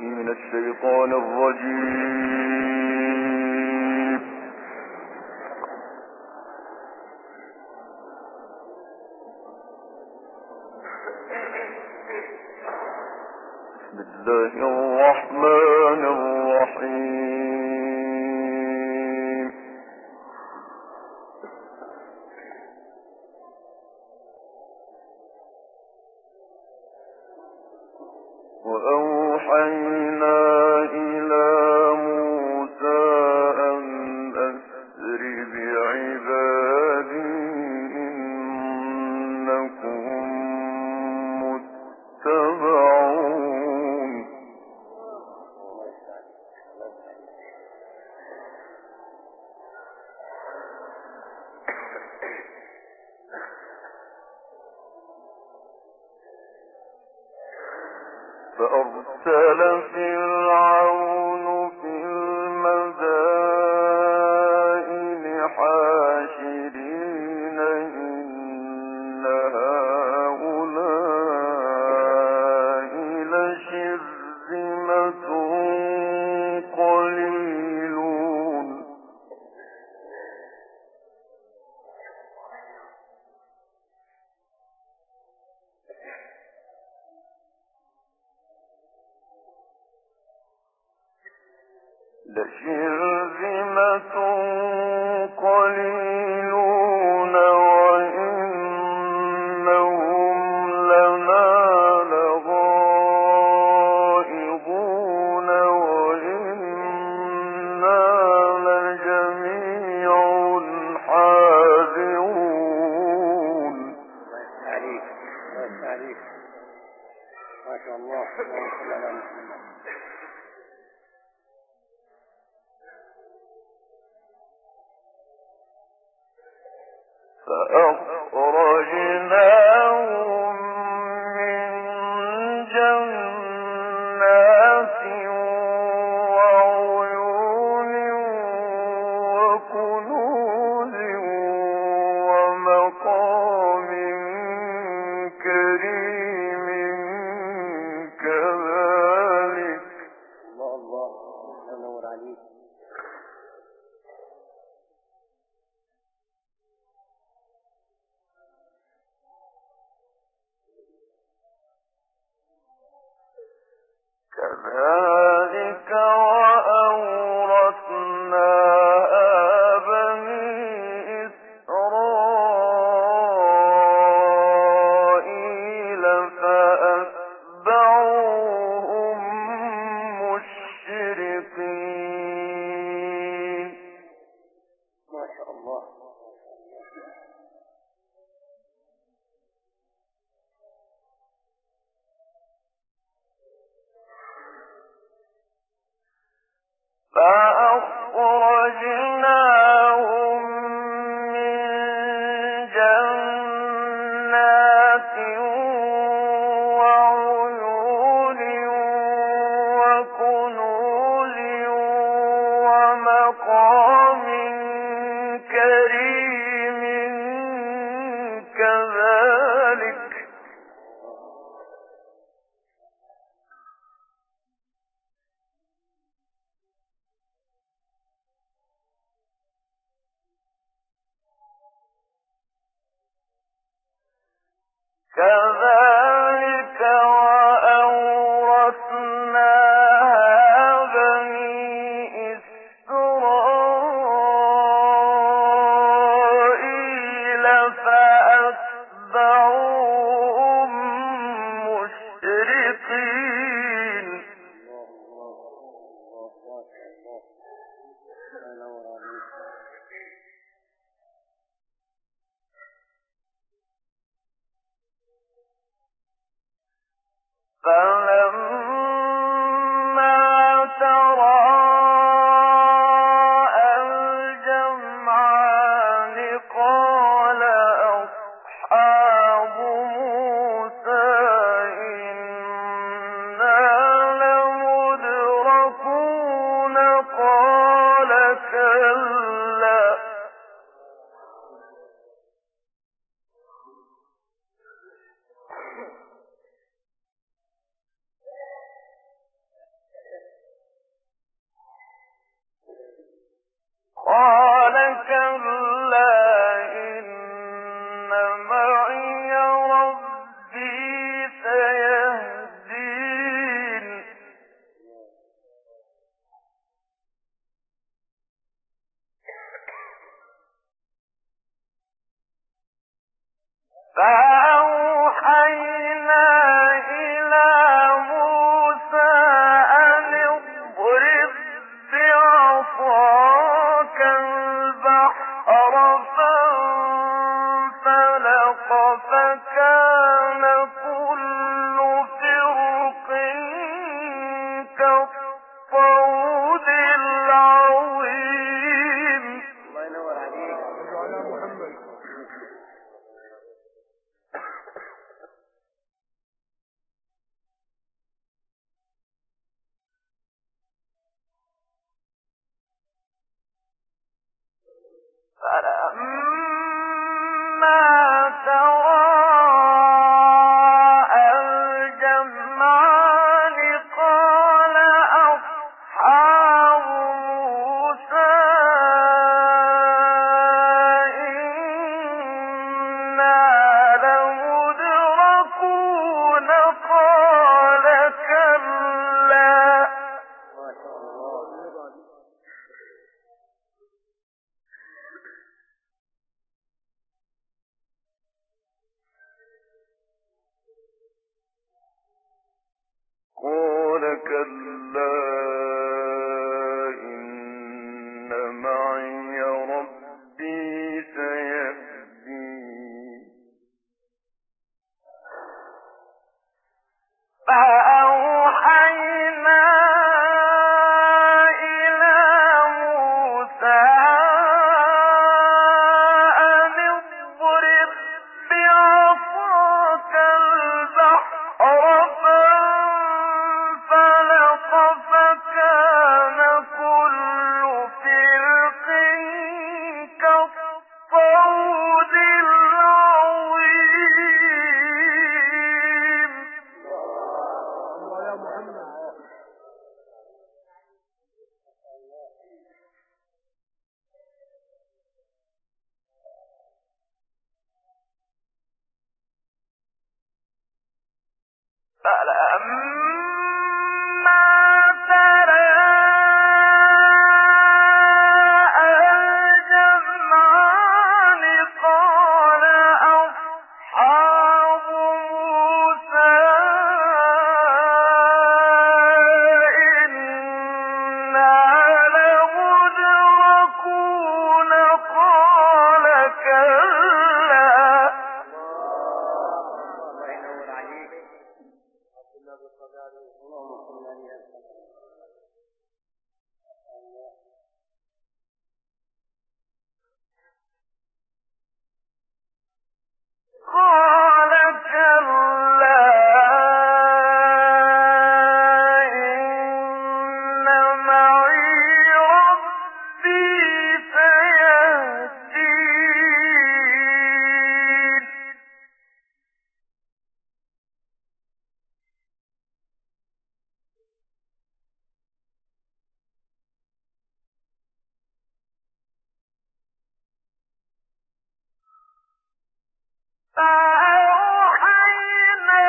من الشيطان الرجيم. بسم الله الرحمن الرحيم. وأوحينا إلى موسى أن أسر بعبادي إنكم متبعون. فأرسل فرعون في المدائن حاشرين إن هؤلاء لشرذمة قليلون. لشرذمة قليلون وإنهم لنا لغائظون وإنا لجميع حاذرون. ما شاء الله. فأخرجناهم من جنات وعيون وكنوز ومقام كريم كذلك. الله الله ينور عليك. كذلك وأورثناها بني إسرائيل فأتبعوهم مشرقين. ما شاء الله. فأخرجناهم من جنات وعيون وكنوز ومقام كريم كذلك. كذلك وأورثناها بني إسرائيل فأتبعوهم مشرقين. كلا إن معي ربي سيهدين فأوحينا إلى موسى أن اضرب بعصاك البحر فانفلق فكان كل فرق كالطود العظيم. الله ينور عليك. على محمد. فلما تراءى الجمعان قال أصحاب موسى إنا لمدركون قال كلا ما شاء الله. قال كلا إن معي ربي سيهدين فأوحينا إلى موسى أن اضرب بعصاك البحر فانفلق فكان كل فرق كالطود العظيم. الله يا محمد. فلما تراءى الجمعان قال أصحاب موسى إنا لمدركون قال كلا الله ينور عليك. اللهم صل على قال كلا إن معي ربي سيهدين فأوحينا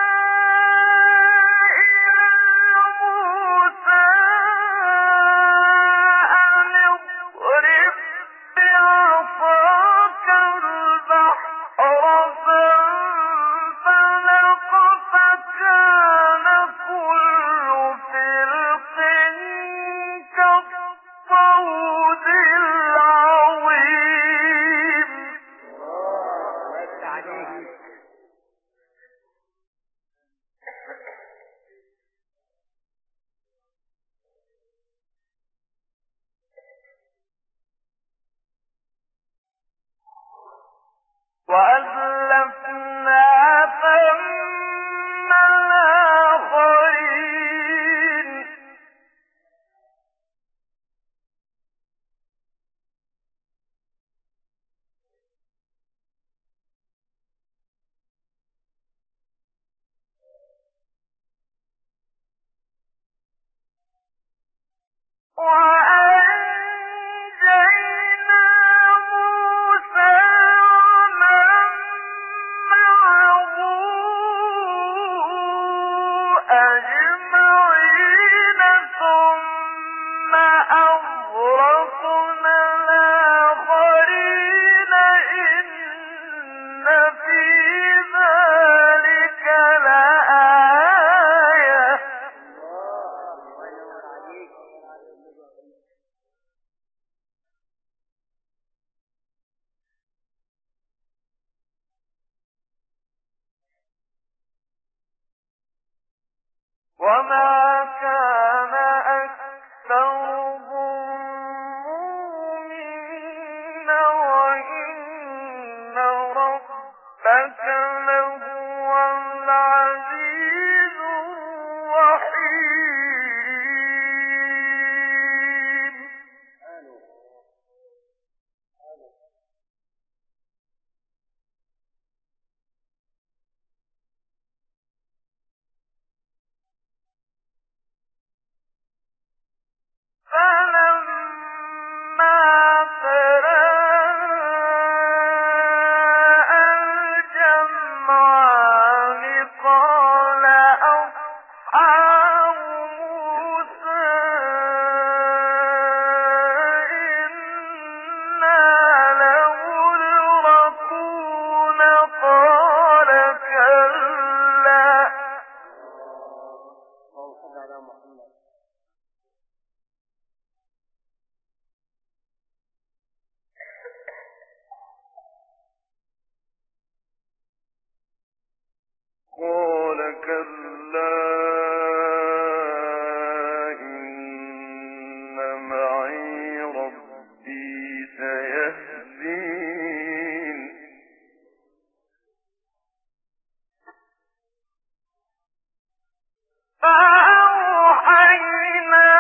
إلى موسى أن اضرب بعصاك البحر فانفلق فكان كل فرق كالطود العظيم. الله عليك. وأزلفنا ثم الآخرين وأنجينا وما كان أكثرهم مؤمنين وإن ربك لهو العزيز الرحيم. فلما تراءى الجمعان قال أصحاب موسى إنا لمدركون قال كلا اللهم صل على محمد. قال كلا إن معي ربي سيهدين. فأوحينا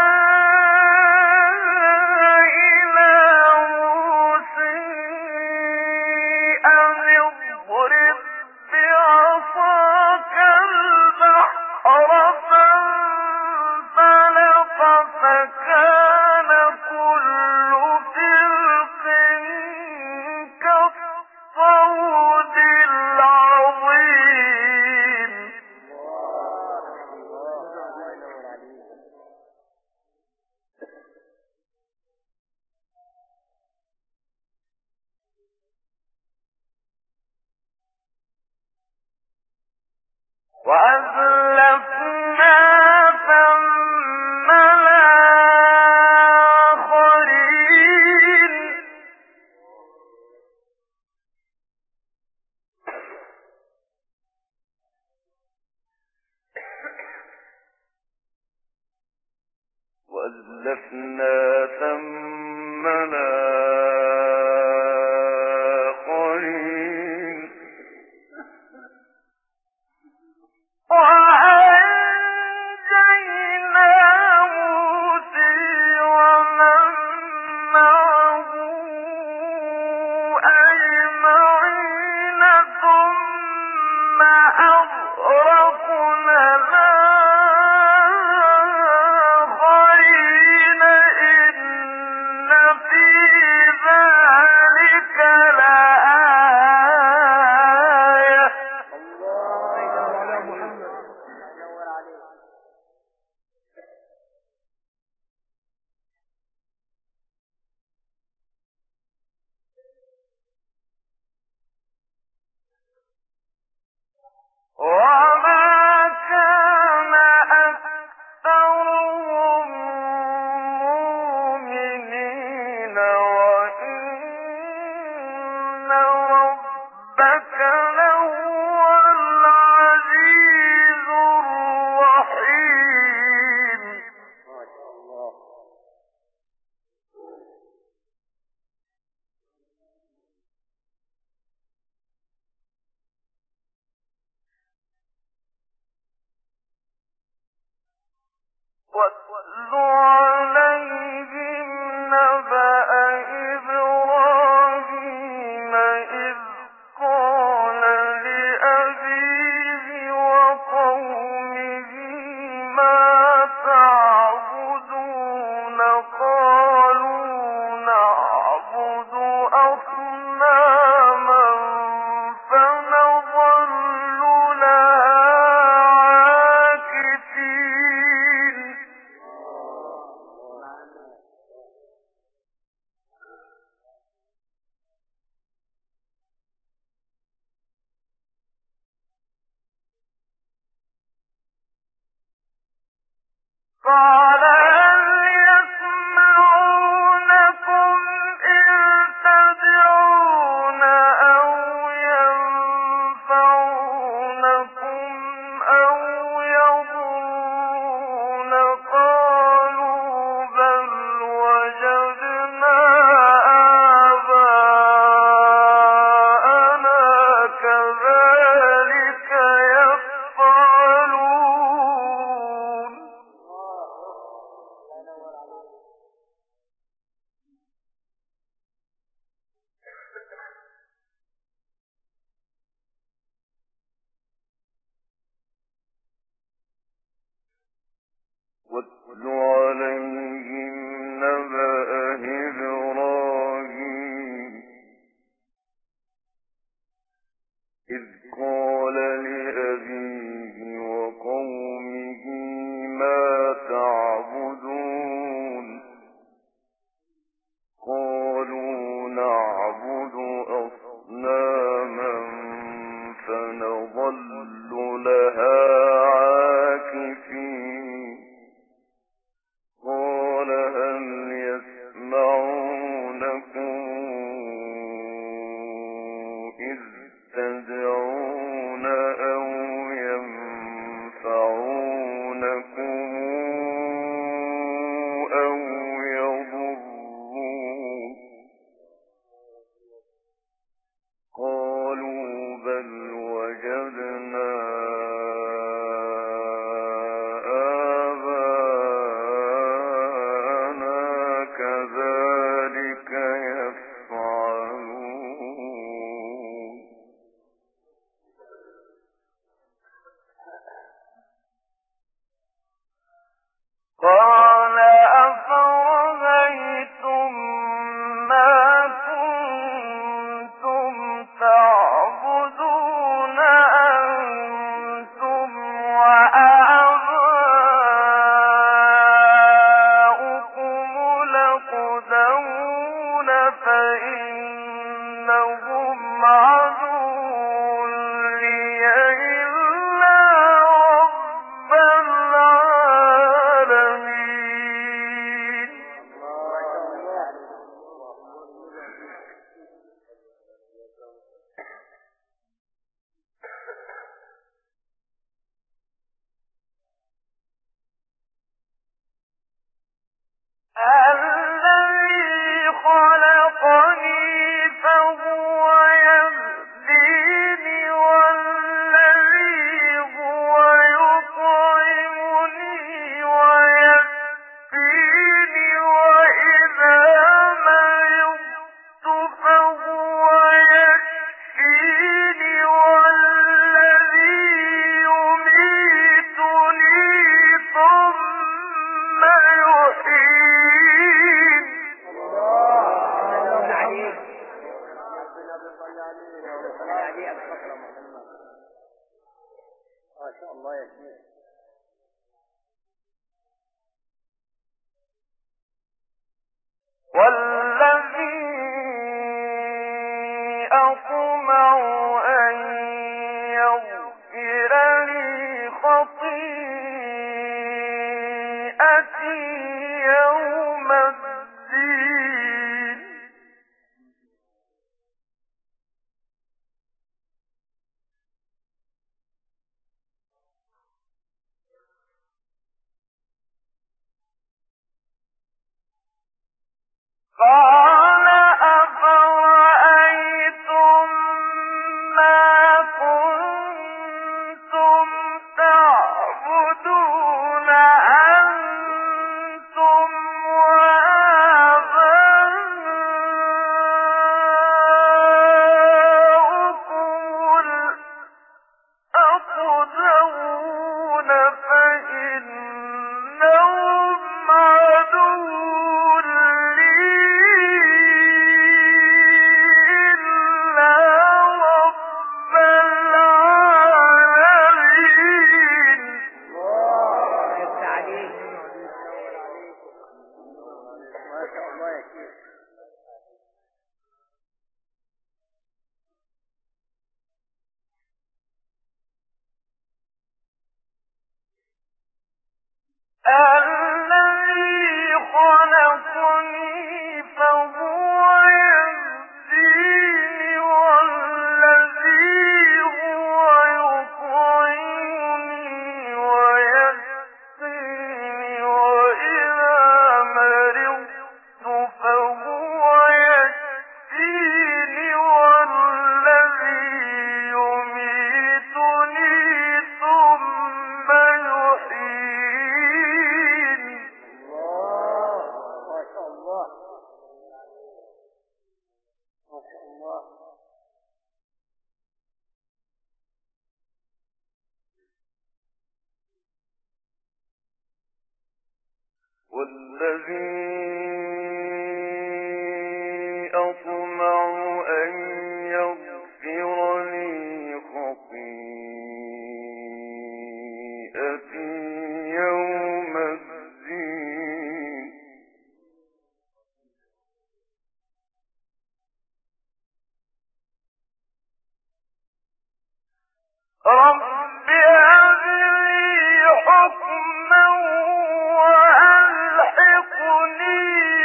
إلى موسى أن اضرب بعصاك البحر فانفلق فكان كل فرق كالطود العظيم. الله ينور عليك. وأزلفنا ثم الآخرين. وأزلفنا ثم الآخرين. وأنجينا موسى ومن معه أجمعين ثم أغرقنا الآخرين إن في ذلك لآية. الله على ينور محمد. عليك. وما كان أكثرهم مؤمنين وإن ربك لهو العزيز الرحيم. ما شاء الله. واتل عليهم نبأ إبراهيم إذ قال لأبيه وقومه ما تعبدون قالوا نعبد أصناما فنظل لها عاكفين. قال هل يسمعونكم إذ تدعون أو ينفعونكم أو يضرون قال أفرأيتم ما كنتم تعبدون أنتم وآباؤكم الأقدمون فإنهم عدو لي إلا رب العالمين. الذي خلقني فهو يهديني والذي هو يطعمني ويسقيني وإذا مرضت فهو يشفيني والذي يميتني ثم يحيين. الله عليك. صلى عليه الفقرة محمد. ما شاء الله يا شيخ. والذي أطمع أن يغفر لي خطيئتي يوم الدين. قال أفرأيتم ما كنتم تعبدون أنتم وآباؤكم الأقدمون فإنهم عدو لي إلا رب العالمين. يفتح عليك. ما شاء الله يا شيخ. الذي خلقني فهو يهديني والذي هو يطعمني ويسقيني وإذا مرضت فهو يشفيني والذي يميتني ثم يحيين. ما شاء الله. ما شاء الله. والذي أطمع أن يغفر لي خطيئتي يوم الدين. رب هب لي حكما وألحقني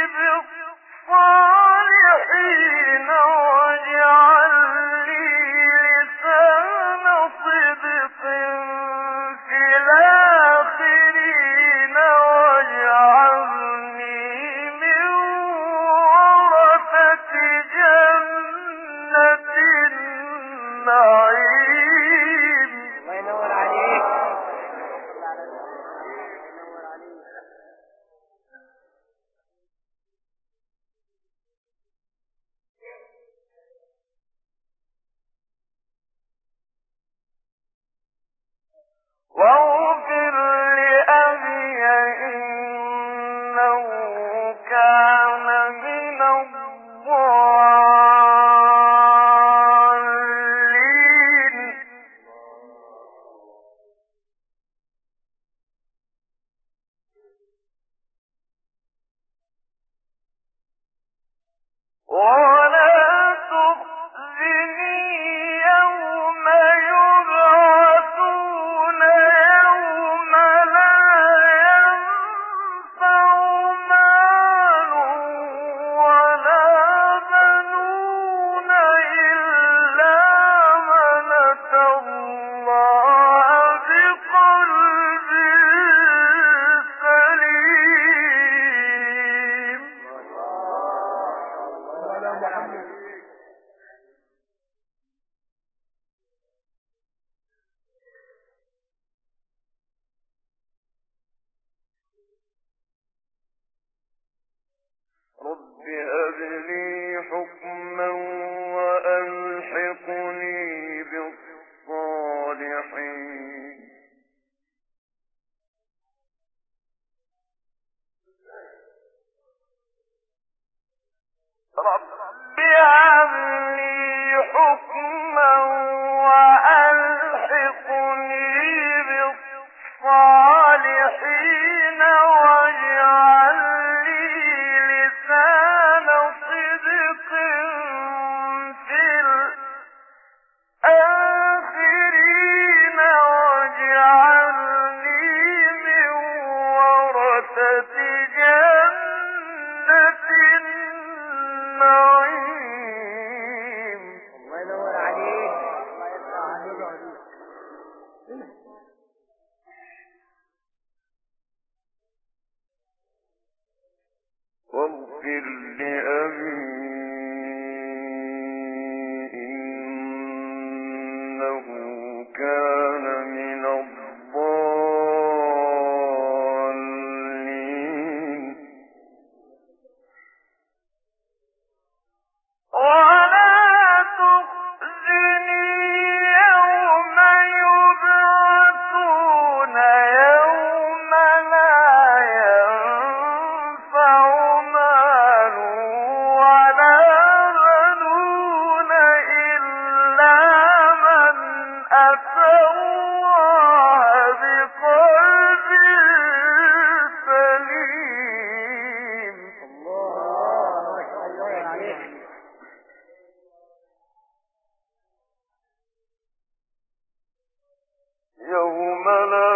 بالصالحين واجعل لي لسان صدق في الآخرين واجعلني من ورثة جنة النعيم. الله ينور عليك. واغفر لأبي ولا تخزني يوم يبعثون يوم لا ينفع مال ولا بنون إلا من أتى الله بقلب سليم. على محمد. رب هب لي حكما وألحقني بالصالحين. رب هب لي حكما وألحقني بالصالحين واجعل لي لسان صدق في الآخرين واجعلني من ورثة جنة النعيم. الله ينور عليك. الله يفتح عليك. واغفر لأبي إنه كان من الضالين. ولا تخزني يوم يبعثون يوم لا ينفع مال ولا بنون إلا من أتى الله بقلب سليم. الله ما شاء الله عليك. يوم لا